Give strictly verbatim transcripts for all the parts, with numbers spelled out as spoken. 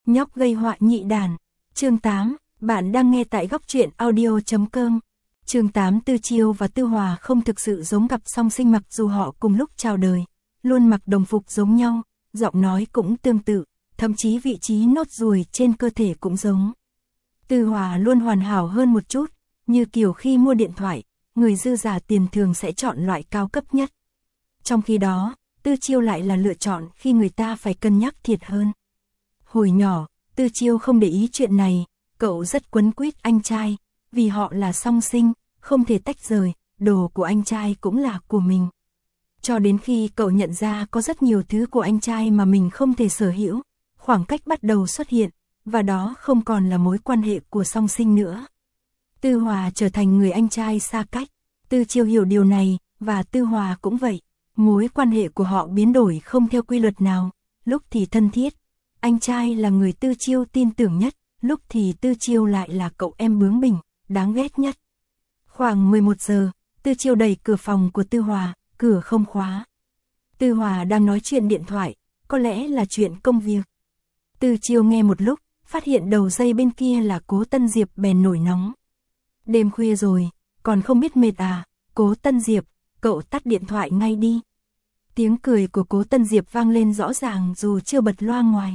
Nhóc gây họa nhị đàn. Chương tám, bạn đang nghe tại góc truyện audio chấm com. Chương tám, Tư Chiêu và Tư Hòa không thực sự giống cặp song sinh mặc dù họ cùng lúc chào đời, luôn mặc đồng phục giống nhau, giọng nói cũng tương tự, thậm chí vị trí nốt ruồi trên cơ thể cũng giống. Tư Hòa luôn hoàn hảo hơn một chút, như kiểu khi mua điện thoại, người dư giả tiền thường sẽ chọn loại cao cấp nhất. Trong khi đó, Tư Chiêu lại là lựa chọn khi người ta phải cân nhắc thiệt hơn. Hồi nhỏ, Tư Chiêu không để ý chuyện này, cậu rất quấn quýt anh trai, vì họ là song sinh, không thể tách rời, đồ của anh trai cũng là của mình. Cho đến khi cậu nhận ra có rất nhiều thứ của anh trai mà mình không thể sở hữu, khoảng cách bắt đầu xuất hiện, và đó không còn là mối quan hệ của song sinh nữa. Tư Hòa trở thành người anh trai xa cách, Tư Chiêu hiểu điều này, và Tư Hòa cũng vậy. Mối quan hệ của họ biến đổi không theo quy luật nào, lúc thì thân thiết, anh trai là người Tư Chiêu tin tưởng nhất, lúc thì Tư Chiêu lại là cậu em bướng bỉnh, đáng ghét nhất. Khoảng mười một giờ, Tư Chiêu đẩy cửa phòng của Tư Hòa, cửa không khóa. Tư Hòa đang nói chuyện điện thoại, có lẽ là chuyện công việc. Tư Chiêu nghe một lúc, phát hiện đầu dây bên kia là Cố Tân Diệp bèn nổi nóng. Đêm khuya rồi, còn không biết mệt à, Cố Tân Diệp, cậu tắt điện thoại ngay đi. Tiếng cười của Cố Tân Diệp vang lên rõ ràng dù chưa bật loa ngoài.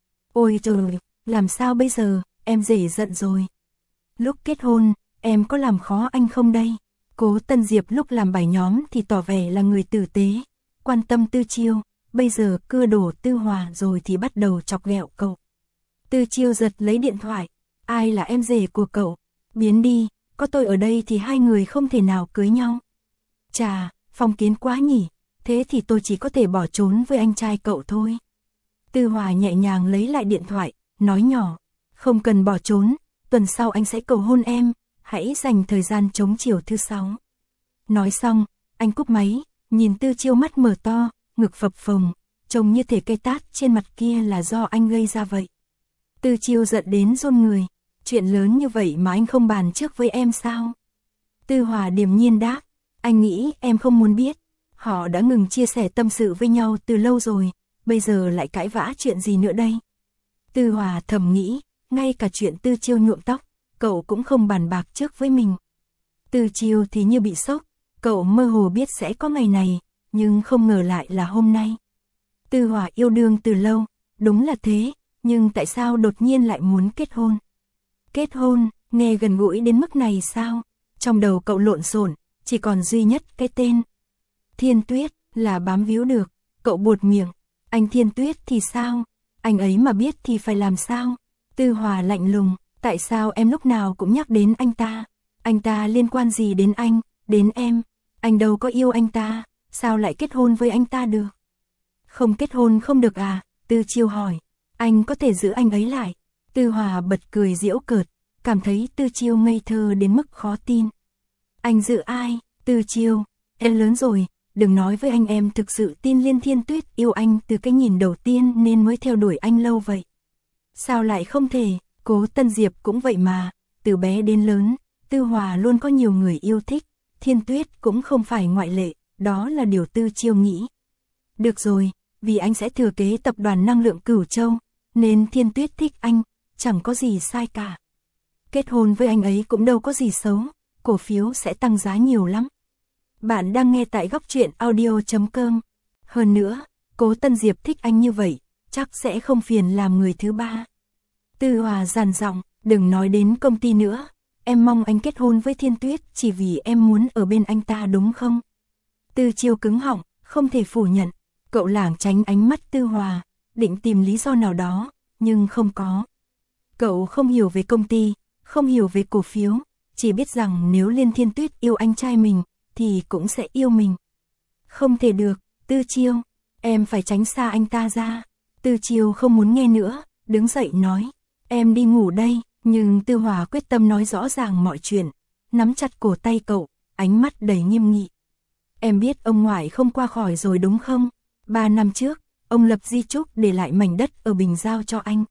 Ôi trời, làm sao bây giờ, em rể giận rồi. Lúc kết hôn, em có làm khó anh không đây? Cố Tân Diệp lúc làm bài nhóm thì tỏ vẻ là người tử tế, quan tâm Tư Chiêu, bây giờ cưa đổ Tư Hòa rồi thì bắt đầu chọc ghẹo cậu. Tư Chiêu giật lấy điện thoại, ai là em rể của cậu? Biến đi, có tôi ở đây thì hai người không thể nào cưới nhau. Chà, phong kiến quá nhỉ, thế thì tôi chỉ có thể bỏ trốn với anh trai cậu thôi. Tư Hòa nhẹ nhàng lấy lại điện thoại, nói nhỏ, không cần bỏ trốn, tuần sau anh sẽ cầu hôn em, hãy dành thời gian chống chiều thứ sáu. Nói xong, anh cúp máy, nhìn Tư Chiêu mắt mở to, ngực phập phồng, trông như thể cây tát trên mặt kia là do anh gây ra vậy. Tư Chiêu giận đến run người, chuyện lớn như vậy mà anh không bàn trước với em sao? Tư Hòa điềm nhiên đáp, anh nghĩ em không muốn biết, họ đã ngừng chia sẻ tâm sự với nhau từ lâu rồi, bây giờ lại cãi vã chuyện gì nữa đây? Tư Hòa thầm nghĩ, ngay cả chuyện Tư Chiêu nhuộm tóc, cậu cũng không bàn bạc trước với mình. Tư Chiêu thì như bị sốc, cậu mơ hồ biết sẽ có ngày này, nhưng không ngờ lại là hôm nay. Tư Hòa yêu đương từ lâu, đúng là thế, nhưng tại sao đột nhiên lại muốn kết hôn? Kết hôn, nghe gần gũi đến mức này sao? Trong đầu cậu lộn xộn, chỉ còn duy nhất cái tên. Thiên Tuyết, là bám víu được, cậu buột miệng. Anh Thiên Tuyết thì sao? Anh ấy mà biết thì phải làm sao? Tư Hòa lạnh lùng, tại sao em lúc nào cũng nhắc đến anh ta? Anh ta liên quan gì đến anh, đến em? Anh đâu có yêu anh ta, sao lại kết hôn với anh ta được? Không kết hôn không được à? Tư Chiêu hỏi, anh có thể giữ anh ấy lại. Tư Hòa bật cười giễu cợt, cảm thấy Tư Chiêu ngây thơ đến mức khó tin. Anh giữ ai? Tư Chiêu, em lớn rồi, đừng nói với anh em thực sự tin Liên Thiên Tuyết yêu anh từ cái nhìn đầu tiên nên mới theo đuổi anh lâu vậy. Sao lại không thể, Cố Tân Diệp cũng vậy mà, từ bé đến lớn, Tư Hòa luôn có nhiều người yêu thích, Thiên Tuyết cũng không phải ngoại lệ, đó là điều Tư Chiêu nghĩ. Được rồi, vì anh sẽ thừa kế tập đoàn năng lượng Cửu Châu, nên Thiên Tuyết thích anh, chẳng có gì sai cả. Kết hôn với anh ấy cũng đâu có gì xấu, cổ phiếu sẽ tăng giá nhiều lắm. Bạn đang nghe tại góc truyện audio chấm com. Hơn nữa, Cố Tân Diệp thích anh như vậy, chắc sẽ không phiền làm người thứ ba. Tư Hòa dằn giọng, đừng nói đến công ty nữa, em mong anh kết hôn với Thiên Tuyết chỉ vì em muốn ở bên anh ta đúng không? Tư Chiêu cứng họng, không thể phủ nhận, cậu lảng tránh ánh mắt Tư Hòa, định tìm lý do nào đó, nhưng không có. Cậu không hiểu về công ty, không hiểu về cổ phiếu, chỉ biết rằng nếu Liên Thiên Tuyết yêu anh trai mình, thì cũng sẽ yêu mình. Không thể được, Tư Chiêu, em phải tránh xa anh ta ra. Tư Chiêu không muốn nghe nữa, đứng dậy nói, em đi ngủ đây, nhưng Tư Hòa quyết tâm nói rõ ràng mọi chuyện, nắm chặt cổ tay cậu, ánh mắt đầy nghiêm nghị. Em biết ông ngoại không qua khỏi rồi đúng không? Ba năm trước, ông lập di chúc để lại mảnh đất ở Bình Giao cho anh.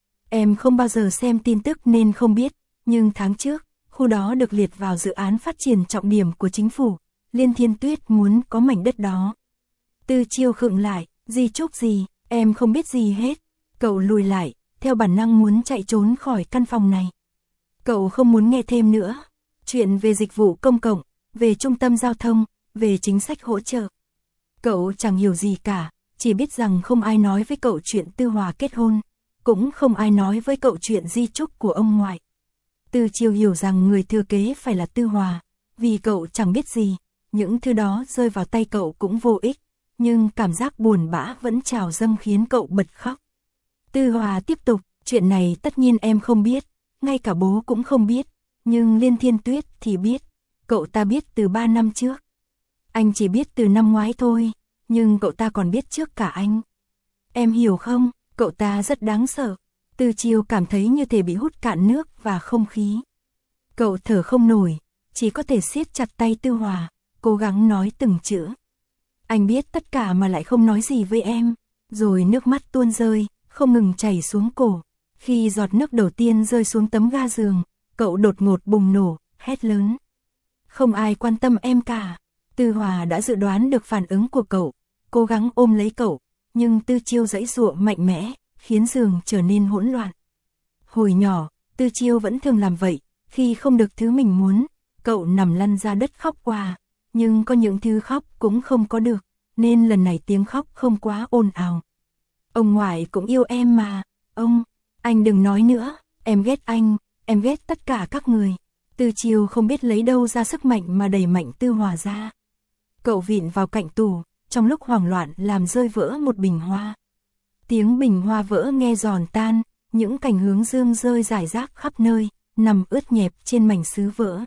Em không bao giờ xem tin tức nên không biết, nhưng tháng trước, khu đó được liệt vào dự án phát triển trọng điểm của chính phủ, Liên Thiên Tuyết muốn có mảnh đất đó. Tư Chiêu khựng lại, di chúc gì, em không biết gì hết. Cậu lùi lại, theo bản năng muốn chạy trốn khỏi căn phòng này. Cậu không muốn nghe thêm nữa. Chuyện về dịch vụ công cộng, về trung tâm giao thông, về chính sách hỗ trợ. Cậu chẳng hiểu gì cả, chỉ biết rằng không ai nói với cậu chuyện Tư Hòa kết hôn, cũng không ai nói với cậu chuyện di chúc của ông ngoại. Tư Chiêu hiểu rằng người thừa kế phải là Tư Hòa, vì cậu chẳng biết gì, những thứ đó rơi vào tay cậu cũng vô ích, nhưng cảm giác buồn bã vẫn trào dâng khiến cậu bật khóc. Tư Hòa tiếp tục, chuyện này tất nhiên em không biết, ngay cả bố cũng không biết, nhưng Liên Thiên Tuyết thì biết, cậu ta biết từ ba năm trước. Anh chỉ biết từ năm ngoái thôi, nhưng cậu ta còn biết trước cả anh. Em hiểu không, cậu ta rất đáng sợ. Tư Chiêu cảm thấy như thể bị hút cạn nước và không khí. Cậu thở không nổi, chỉ có thể siết chặt tay Tư Hòa, cố gắng nói từng chữ. Anh biết tất cả mà lại không nói gì với em, rồi nước mắt tuôn rơi, không ngừng chảy xuống cổ. Khi giọt nước đầu tiên rơi xuống tấm ga giường, cậu đột ngột bùng nổ, hét lớn. Không ai quan tâm em cả. Tư Hòa đã dự đoán được phản ứng của cậu, cố gắng ôm lấy cậu, nhưng Tư Chiêu giãy giụa mạnh mẽ, khiến giường trở nên hỗn loạn. Hồi nhỏ, Tư Chiêu vẫn thường làm vậy, khi không được thứ mình muốn, cậu nằm lăn ra đất khóc òa, nhưng có những thứ khóc cũng không có được, nên lần này tiếng khóc không quá ồn ào. Ông ngoại cũng yêu em mà, ông, anh đừng nói nữa, em ghét anh, em ghét tất cả các người. Tư Chiêu không biết lấy đâu ra sức mạnh mà đẩy mạnh Tư Hòa ra. Cậu vịn vào cạnh tủ, trong lúc hoảng loạn làm rơi vỡ một bình hoa. Tiếng bình hoa vỡ nghe giòn tan, những cành hướng dương rơi rải rác khắp nơi, nằm ướt nhẹp trên mảnh sứ vỡ.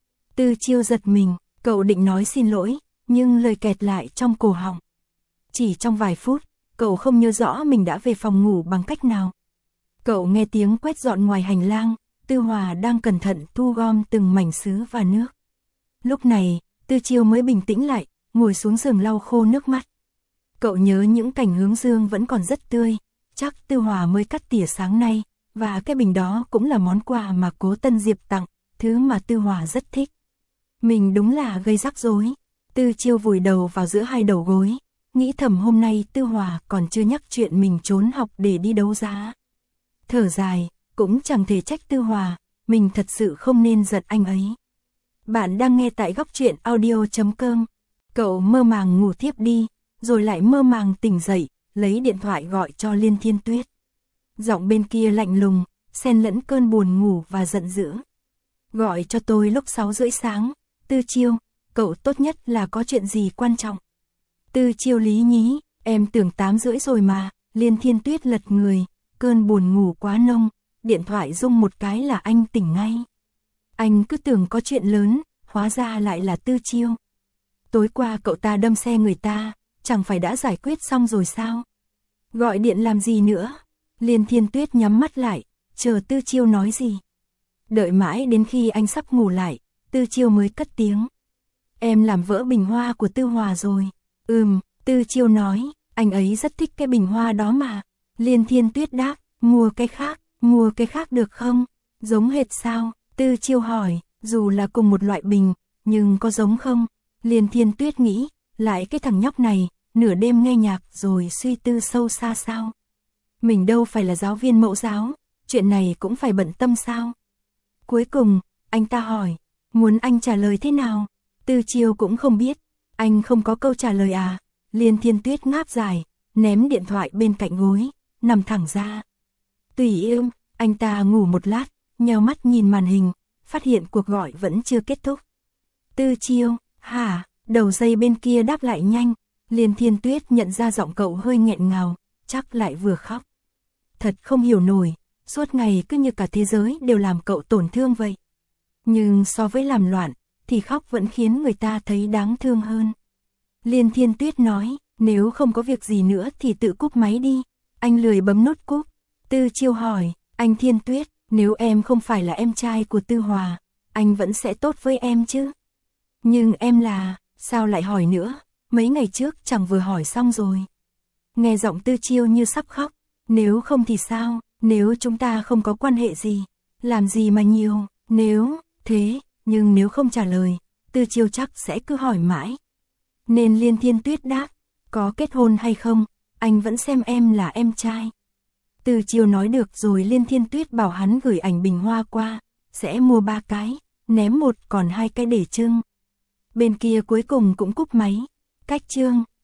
Tư Chiêu giật mình, cậu định nói xin lỗi, nhưng lời kẹt lại trong cổ họng. Chỉ trong vài phút, cậu không nhớ rõ mình đã về phòng ngủ bằng cách nào. Cậu nghe tiếng quét dọn ngoài hành lang, Tư Hòa đang cẩn thận thu gom từng mảnh sứ và nước. Lúc này, Tư Chiêu mới bình tĩnh lại, ngồi xuống giường lau khô nước mắt. Cậu nhớ những cành hướng dương vẫn còn rất tươi, chắc Tư Hòa mới cắt tỉa sáng nay, và cái bình đó cũng là món quà mà Cố Tân Diệp tặng, thứ mà Tư Hòa rất thích. Mình đúng là gây rắc rối. Tư Chiêu vùi đầu vào giữa hai đầu gối, nghĩ thầm hôm nay Tư Hòa còn chưa nhắc chuyện mình trốn học để đi đấu giá. Thở dài, cũng chẳng thể trách Tư Hòa, mình thật sự không nên giận anh ấy. Bạn đang nghe tại góc truyện audio chấm com. Cậu mơ màng ngủ thiếp đi, rồi lại mơ màng tỉnh dậy, lấy điện thoại gọi cho Liên Thiên Tuyết. Giọng bên kia lạnh lùng, xen lẫn cơn buồn ngủ và giận dữ. Gọi cho tôi lúc sáu rưỡi sáng, Tư Chiêu, cậu tốt nhất là có chuyện gì quan trọng. Tư Chiêu lý nhí, em tưởng tám rưỡi rồi mà. Liên Thiên Tuyết lật người, cơn buồn ngủ quá nông, điện thoại rung một cái là anh tỉnh ngay. Anh cứ tưởng có chuyện lớn, hóa ra lại là Tư Chiêu. Tối qua cậu ta đâm xe người ta, chẳng phải đã giải quyết xong rồi sao? Gọi điện làm gì nữa? Liên Thiên Tuyết nhắm mắt lại, chờ Tư Chiêu nói gì. Đợi mãi đến khi anh sắp ngủ lại, Tư Chiêu mới cất tiếng. Em làm vỡ bình hoa của Tư Hòa rồi. Ừm, Tư Chiêu nói, anh ấy rất thích cái bình hoa đó mà. Liên Thiên Tuyết đáp, mua cái khác, mua cái khác được không? Giống hệt sao? Tư Chiêu hỏi, dù là cùng một loại bình, nhưng có giống không? Liên Thiên Tuyết nghĩ, lại cái thằng nhóc này, nửa đêm nghe nhạc rồi suy tư sâu xa sao? Mình đâu phải là giáo viên mẫu giáo, chuyện này cũng phải bận tâm sao? Cuối cùng, anh ta hỏi, muốn anh trả lời thế nào? Tư Chiêu cũng không biết, anh không có câu trả lời à? Liên Thiên Tuyết ngáp dài, ném điện thoại bên cạnh gối, nằm thẳng ra. Tùy im, anh ta ngủ một lát, nheo mắt nhìn màn hình, phát hiện cuộc gọi vẫn chưa kết thúc. Tư Chiêu, hả? Đầu dây bên kia đáp lại nhanh. Liên Thiên Tuyết nhận ra giọng cậu hơi nghẹn ngào, chắc lại vừa khóc. Thật không hiểu nổi, suốt ngày cứ như cả thế giới đều làm cậu tổn thương vậy. Nhưng so với làm loạn, thì khóc vẫn khiến người ta thấy đáng thương hơn. Liên Thiên Tuyết nói, nếu không có việc gì nữa thì tự cúp máy đi. Anh lười bấm nút cúp. Tư Chiêu hỏi, anh Thiên Tuyết, nếu em không phải là em trai của Tư Hòa, anh vẫn sẽ tốt với em chứ? Nhưng em là, sao lại hỏi nữa, mấy ngày trước chẳng vừa hỏi xong rồi. Nghe giọng Tư Chiêu như sắp khóc, nếu không thì sao, nếu chúng ta không có quan hệ gì, làm gì mà nhiều, nếu, thế, nhưng nếu không trả lời, Tư Chiêu chắc sẽ cứ hỏi mãi. Nên Liên Thiên Tuyết đáp, có kết hôn hay không, anh vẫn xem em là em trai. Từ Chiêu nói được rồi Liên Thiên Tuyết bảo hắn gửi ảnh bình hoa qua, sẽ mua ba cái, ném một còn hai cái để trưng. Bên kia cuối cùng cũng cúp máy. Cách chương